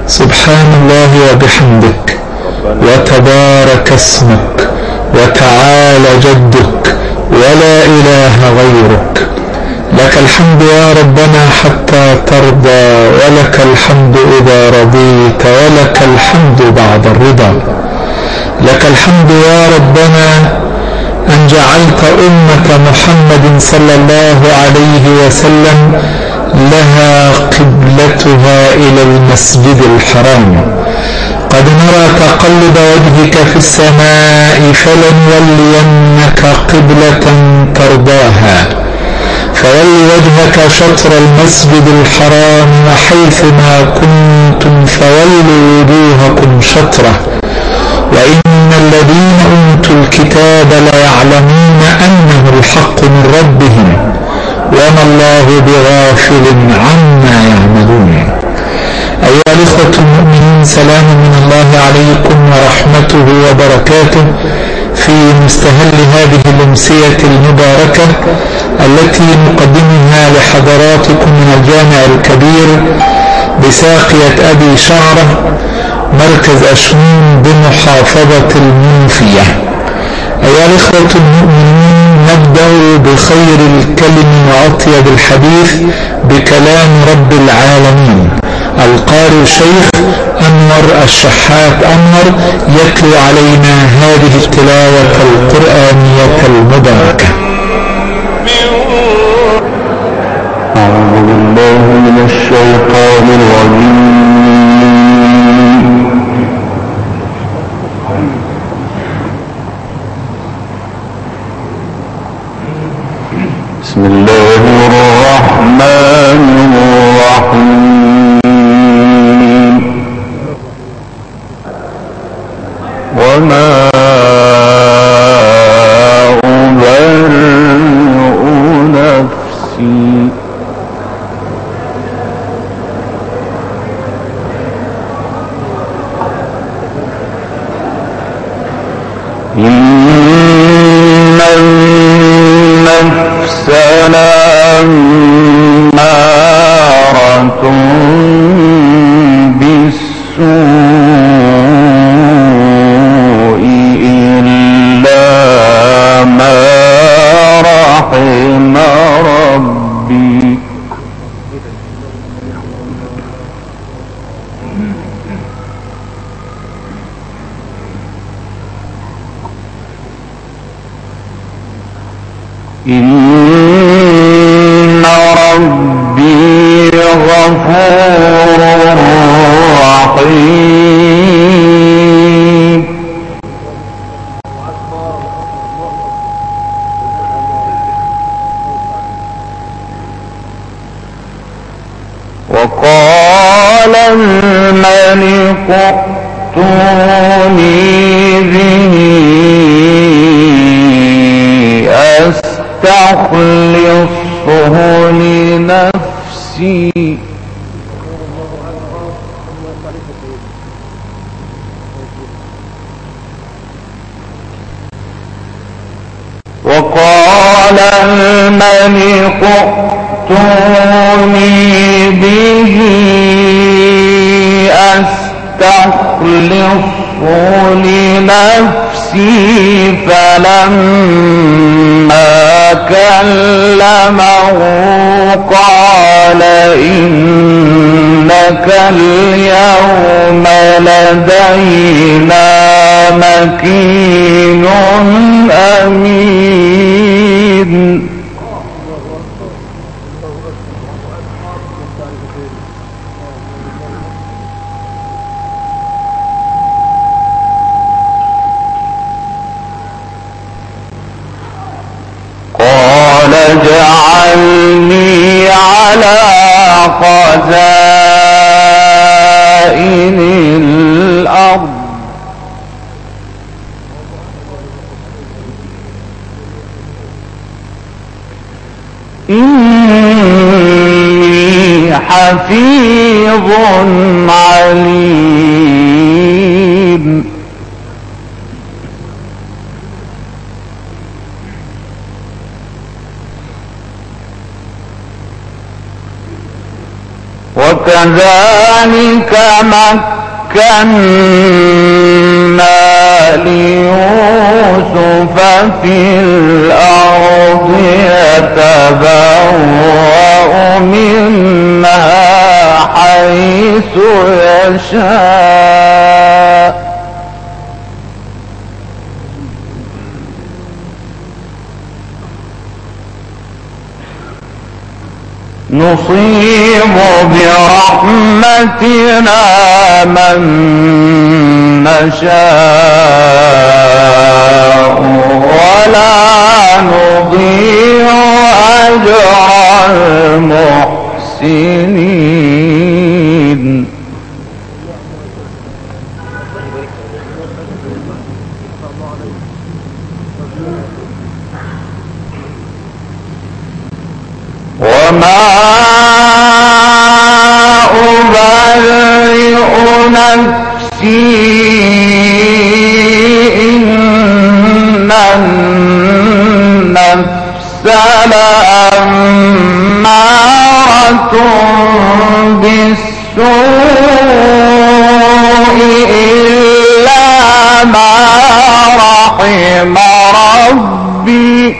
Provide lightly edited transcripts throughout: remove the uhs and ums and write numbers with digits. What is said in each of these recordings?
سبحان الله وبحمدك وتبارك اسمك وتعالى جدك ولا إله غيرك. لك الحمد يا ربنا حتى ترضى، ولك الحمد إذا رضيت، ولك الحمد بعد الرضا. لك الحمد يا ربنا أن جعلت أمة محمد صلى الله عليه وسلم لها قبلتها إلى المسجد الحرام. قد نرى تقلب وجهك في السماء، فلنولينك قبلة ترضاها، فول وجهك شطر المسجد الحرام، وحيثما كنتم فولوا وجوهكم شطره. وإن الذين أوتوا الكتاب ليعلمون أنه الحق من ربهم، وما الله بغافل عما يعملون. أيها الإخوة المؤمنين، سلام من الله عليكم ورحمته وبركاته في مستهل هذه الأمسية المباركة التي نقدمها لحضراتكم من الجامع الكبير بساقية أبي شعرة مركز أشمون بمحافظة المنوفية. أيها الإخوة المؤمنين، نبدأ بخير الكلم وأطيب الحديث بكلام رب العالمين. القارئ الشيخ أنور الشحات أنور يتلو علينا هذه التلاوة القرآنية المباركة. أعوذ بالله من الشيطان الرجيم. بسم الله الرحمن الرحيم. وما أبرئ نفسي إن النفس لأمارة بالسوء إلا ما رحم ربي. إن ربي غفور رحيم. وقال الملك ائتوني به أستخلصه لنفسي. وقال الملك ائتوني به أستخلصه لنفسي. فلما كلمه قال إنك اليوم لدينا مكين أمين. قال اجعلني على خزائن الأرض إني حفيظ عليم. وكذلك مكنا ليوسف في الأرض يتبوأ منها حيث يشاء نصيب برحمتنا من نشاء ولا نضيع أجر المحسنين وما أبرئ نفسي إن النفس لأمارة بالسوء إلا ما رحم ربي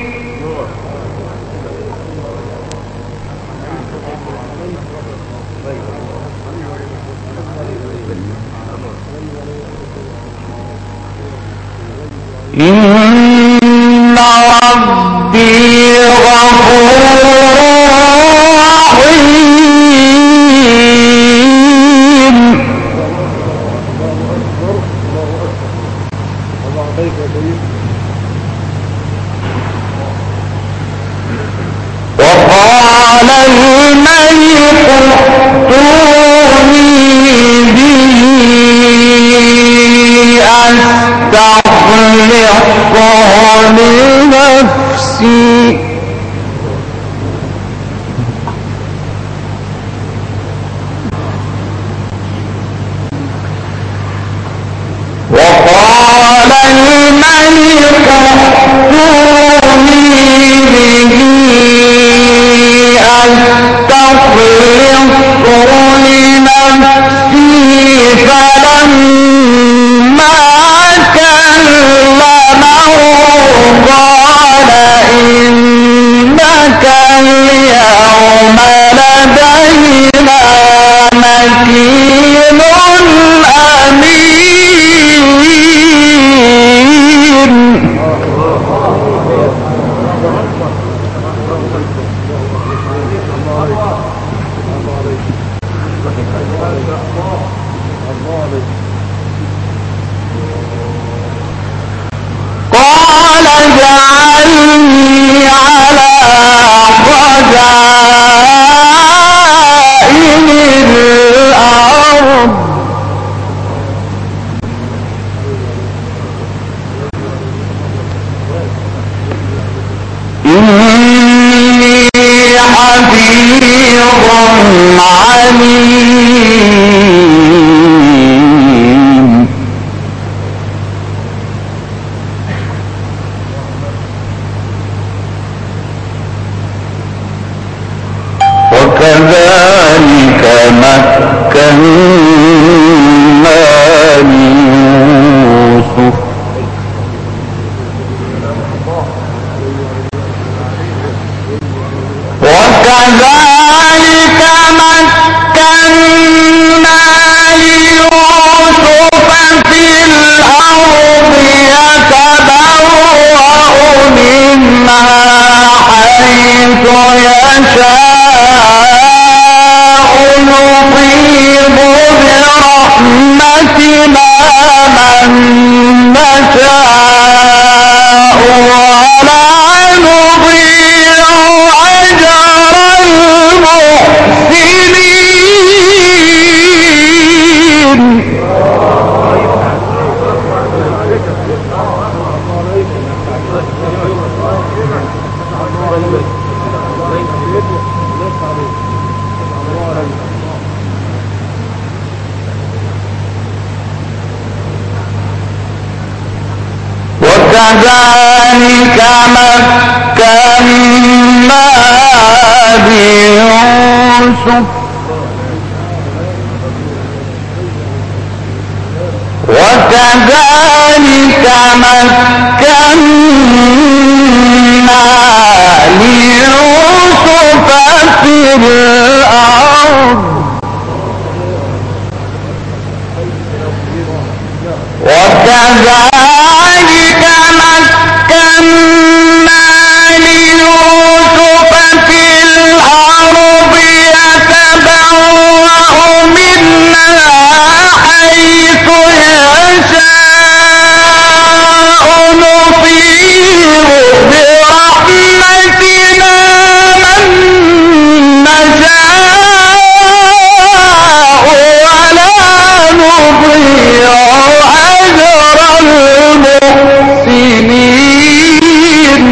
إن ربي غفور رحيم وقال الملك ائتوني به أستخلصه لنفسي وقال الملك ائتوني به أستخلصه لنفسي فلما كلمه قال إنك اليوم لدينا مكين أمين قال اجعلني على خزائن الأرض إني حفيظ عليم وكذلك مكنا ليوسف وكذلك مكنا ليوسف في الأرض يتبوأ منها حيث يشاء نصيب برحمتنا من نشاء ولا نضيع أجر المحسنين وكذلك مكنا ليوسف وكذلك مكنا ليوسف في الأرض يتبوأ منها حيث يشاء نصيب برحمتنا من نشاء ولا نضيع أجر المحسنين.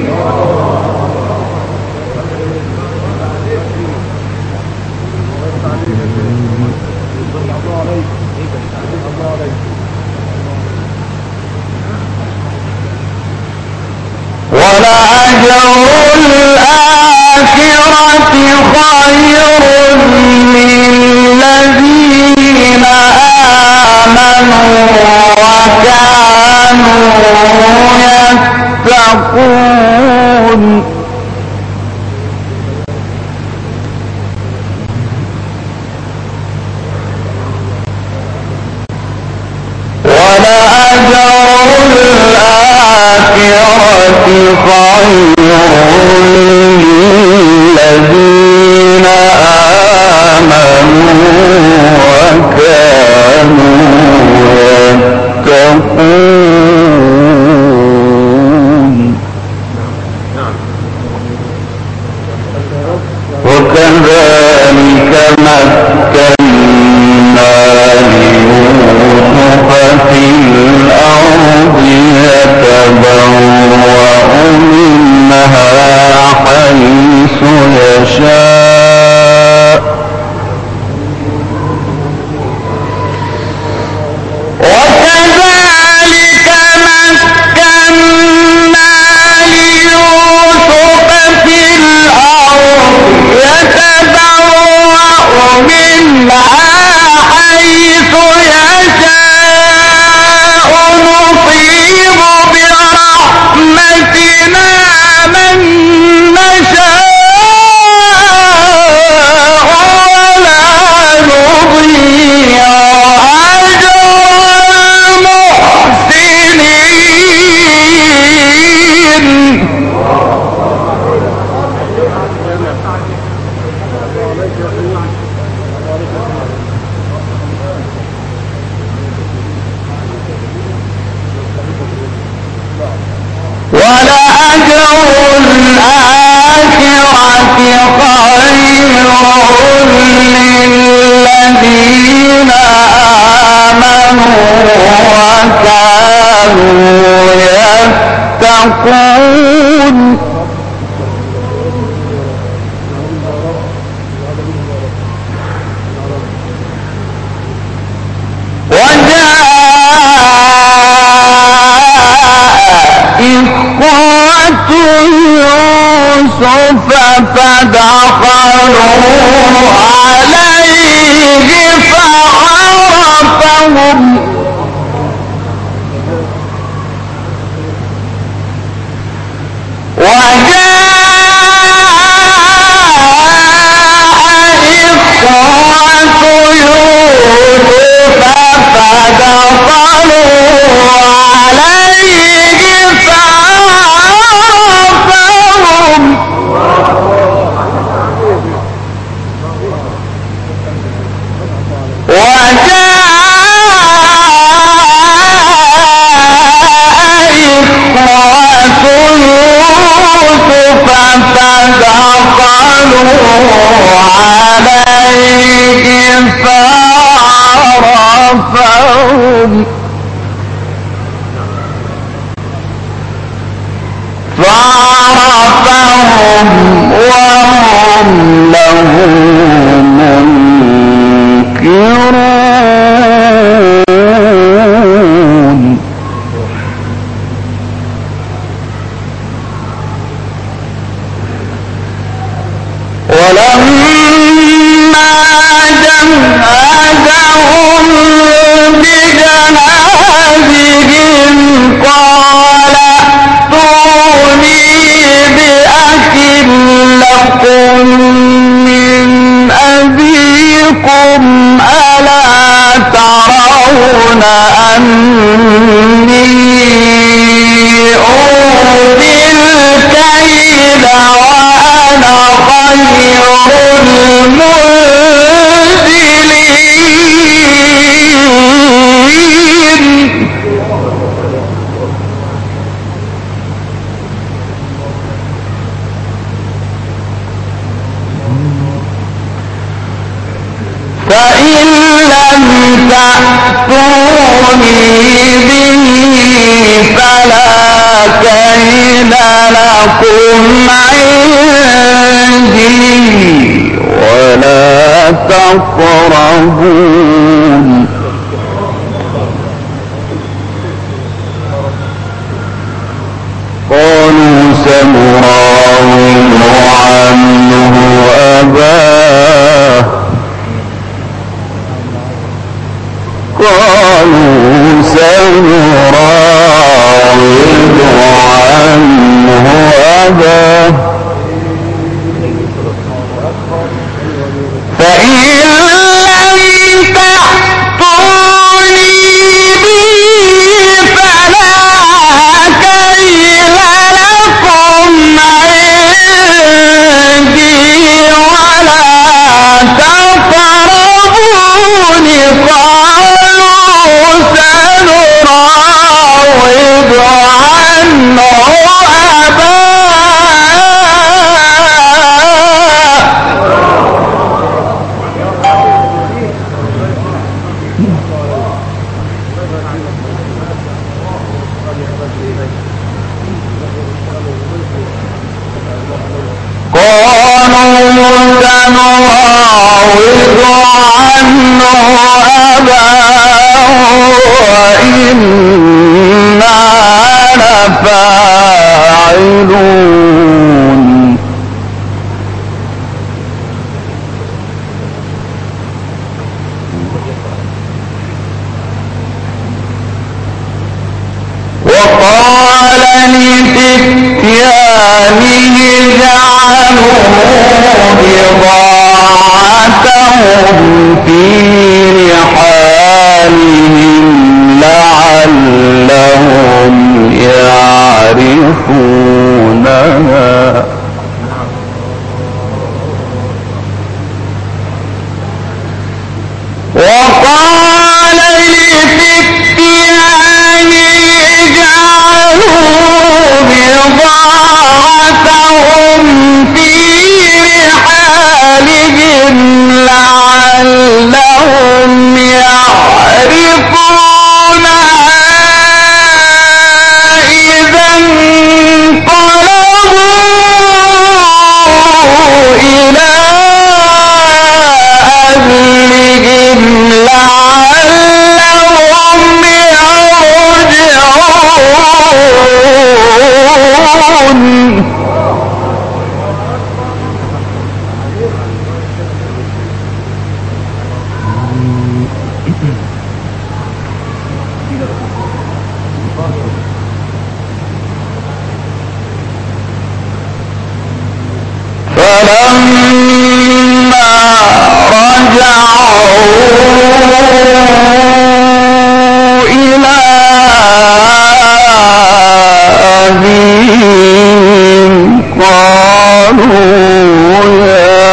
ولأجر الآخرة خير للذين آمنوا وكانوا يتقون. ولأجر الآخرة خير للذين آمنوا وكانوا يتقون. وكذلك مكنا ليوسف في الأرض يتبوأ منها حيث يشاء وكذلك مكنا ليوسف في الأرض يتبوأ منها حيث يشاء نصيب برحمتنا من نشاء ولا نضيع أجر المحسنين. ولأجر الآخرة خير للذين آمنوا وكانوا يتقون. إخوة يوسف فدخلوا عليه فعرفهم فعرفهم وهم له منكرون. ولما جهزهم بجهازهم فإن لم تأتوني به فلا كيد لكم عندي ولا تقربون. قالوا سنراود عنه أباه قالوا سنراود عنه أباه فإن لم تأتوني به فلا كيل لكم عندي ولا تقربون. قالوا سنراود عنه وإنا لفاعلون. وقال لفتيانه جعلوا بضاعتهم في رحالهم لعلهم يعرفونها وقال لفتيانه جعلوا بضاعتهم في رحالهم لعلهم يعرفونها إذا انقلبوا إلى أهلهم لعلهم يرجعون. فلما رجعوا إلى أبيهم قالوا يا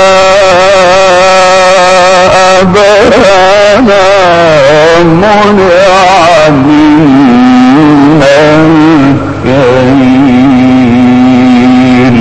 أبانا منع منا الكيل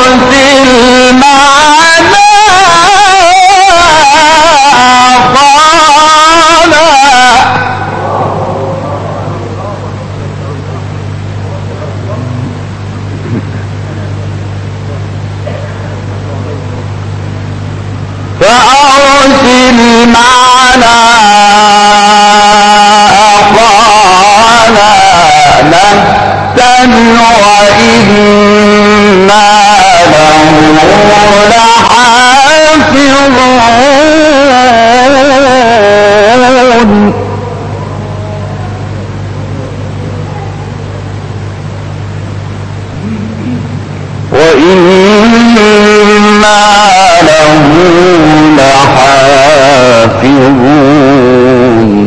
فأرسل معنا وإنا له لحافظون وإنا له لحافظون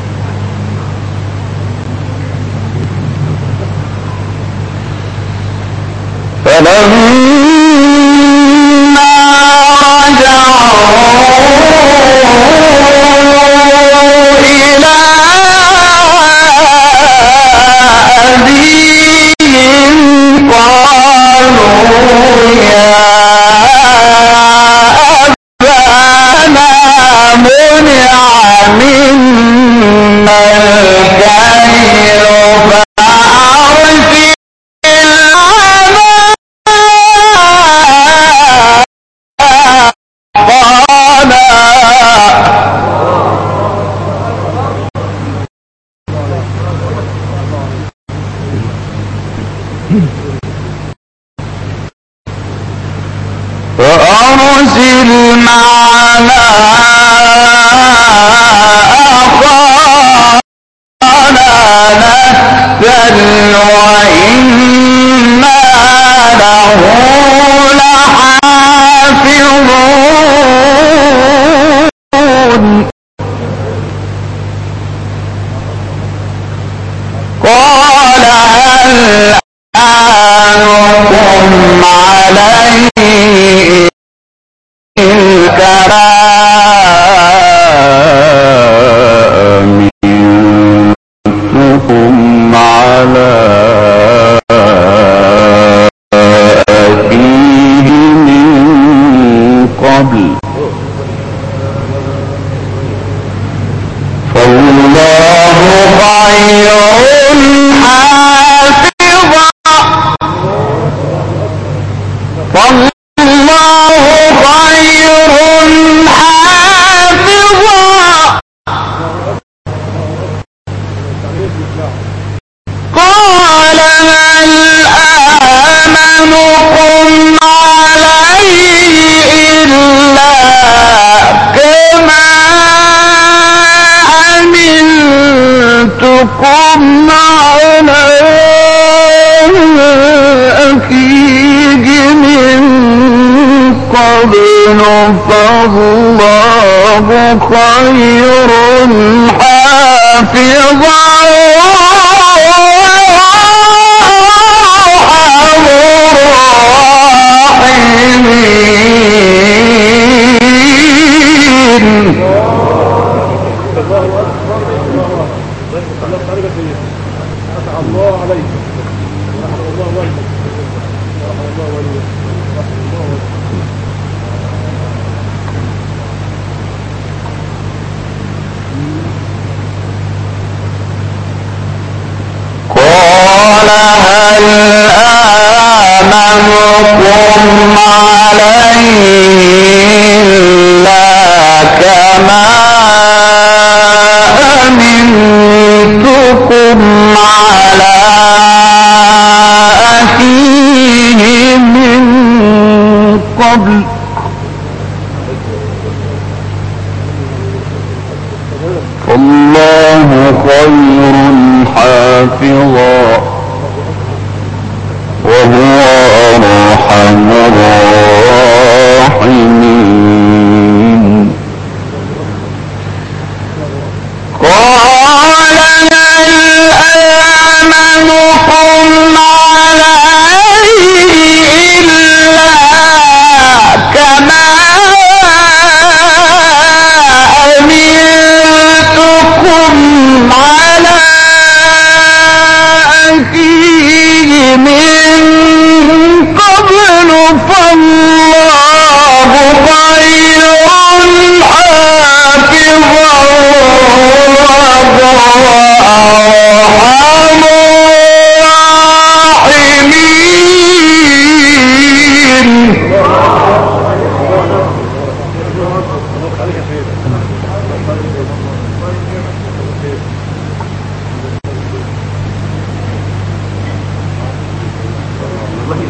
فلما رجعوا إلى أبيهم قالوا يا أبانا منع منا الكيل فأرسل فأرسل معنا أخانا نكتل وإنا له لحافظون قال هل آنكم عليه أمنتكم على أخيه من قبل فالله خير حافظا قال هل آمنكم عليه إلا كما أمنتكم على أخيه من قبل فالله خير حافظا قال هل آمنكم عليه إلا كما أمنتكم على أخيه من قبل فالله خير حافظا وهو أرحم الراحمين قال هل آمنكم عليه إلا كما أمنتكم على أخيه من قبل فالله خير حافظا وهو أرحم الراحمين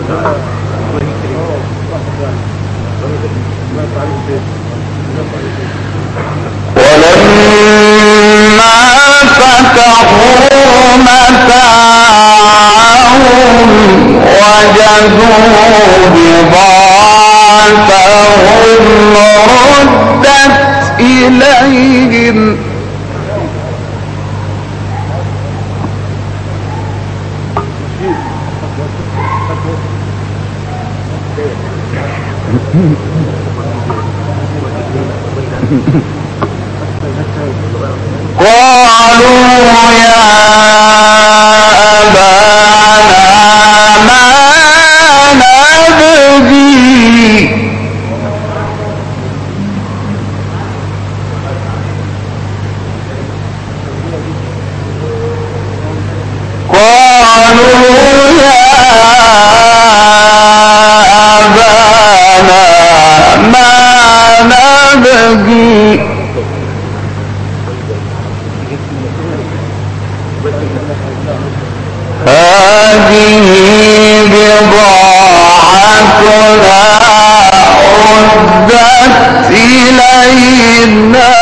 ولما فتحوا متاعهم وجدوا بضاعتهم ردت إليهم قالوا يا أبانا ما نبغي هذه بضاعتنا ردت إلينا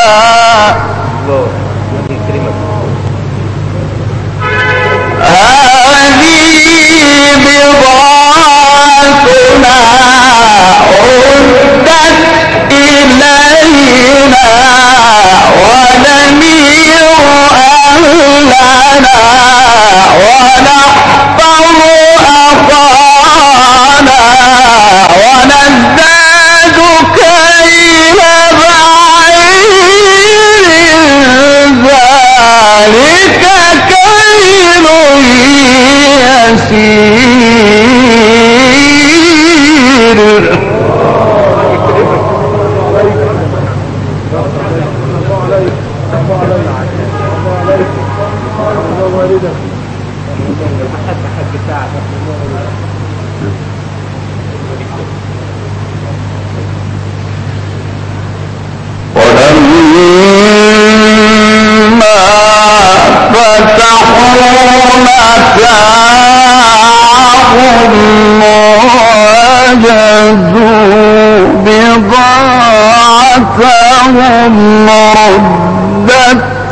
بضاعتهم ردت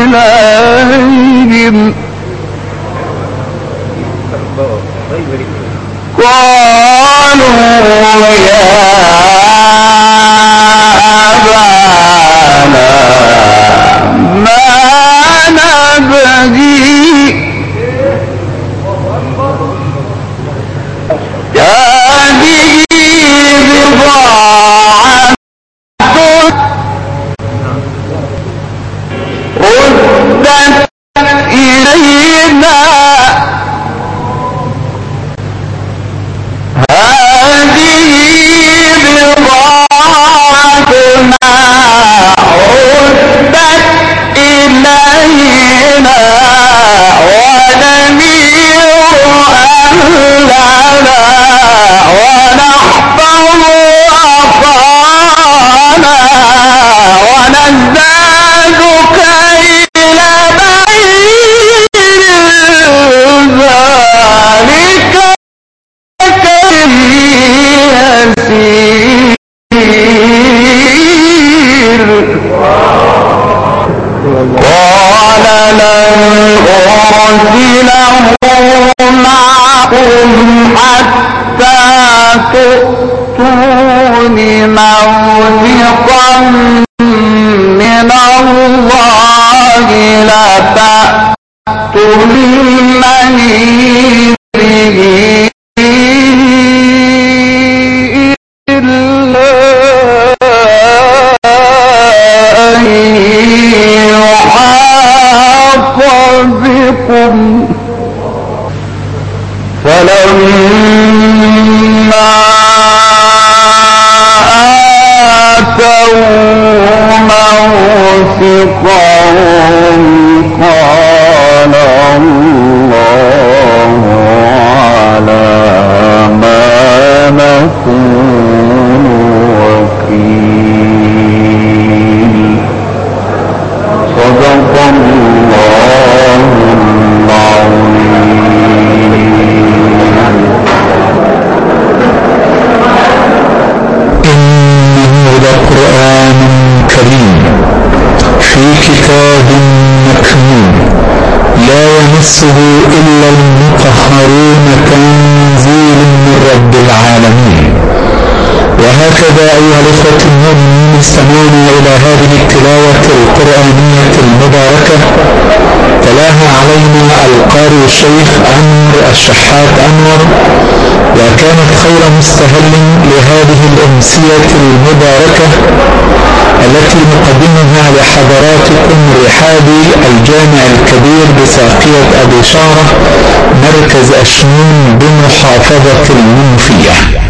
إليهم قالوا يا أبانا ما نبغي في كتاب مكنون لا يمسه إلا المطهرون تنزيل من رب العالمين. وهكذا أيها الإخوة المؤمنين استمعنا إلى هذه التلاوة القرآنية المباركة تلاها علينا القارئ الشيخ أنور الشحات أنور، وكانت خير مستهل لهذه الأمسية المباركة التي نقدمها لحضراتكم رحاب الجامع الكبير بساقية أبي شعرة مركز أشمون بمحافظة المنوفية.